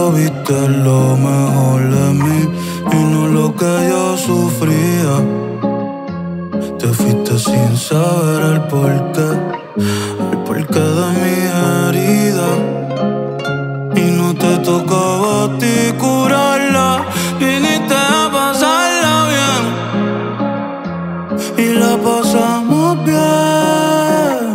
solo viste lo mejor de mí y no lo que yo sufría. Te fuiste sin saber el porqué de mi herida. Y no te tocaba a ti curarla, viniste a pasarla bien y la pasamos bien.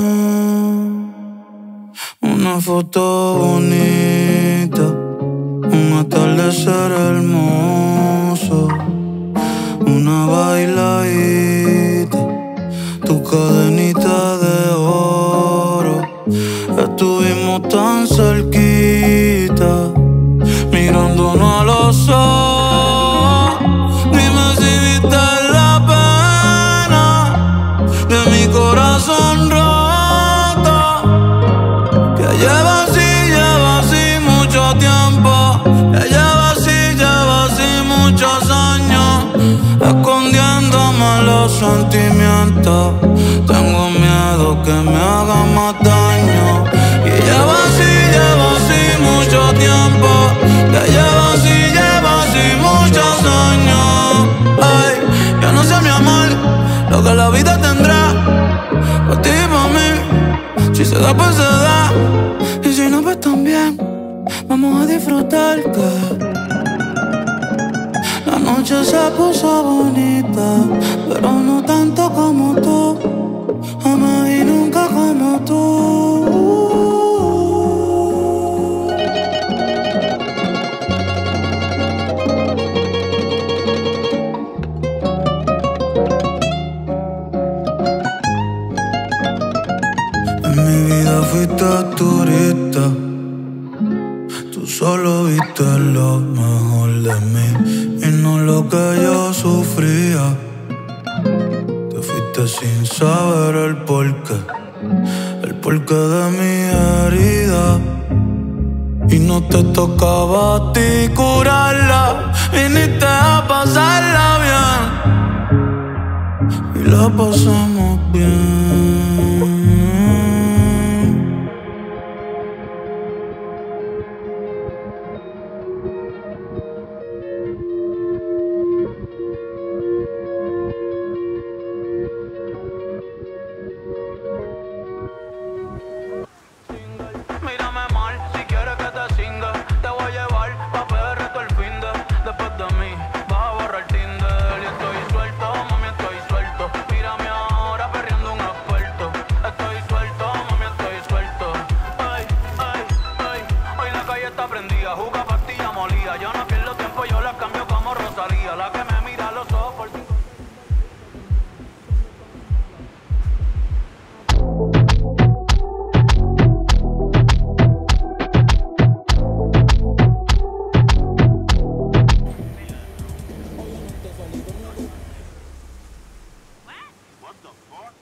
Una foto bonita, un atardecer hermoso, una bailadita, tu cadenita de oro. Estuvimos tan cerquita, mirándonos a los ojos. Dime si viste la pena de mi corazón roto, que lleva así mucho tiempo, que lleva así muchos años, escondiéndome los sentimientos. Tengo miedo que me haga más daño. Y lleva así mucho tiempo, que lleva así muchos años. Ay, yo no sé, mi amor, lo que la vida tendrá para ti y para mí. Si se da, pues se da, y si no, pues también. Vamos a disfrutar que la noche se puso bonita, pero no tanto como tú. Jamás y nunca como tú. En mi vida fuiste turista, tú solo viste lo mejor de mí y no lo que yo sufría. Te fuiste sin saber el porqué de mi herida. Y no te tocaba a ti curarla, viniste a pasarla bien y la pasamos bien.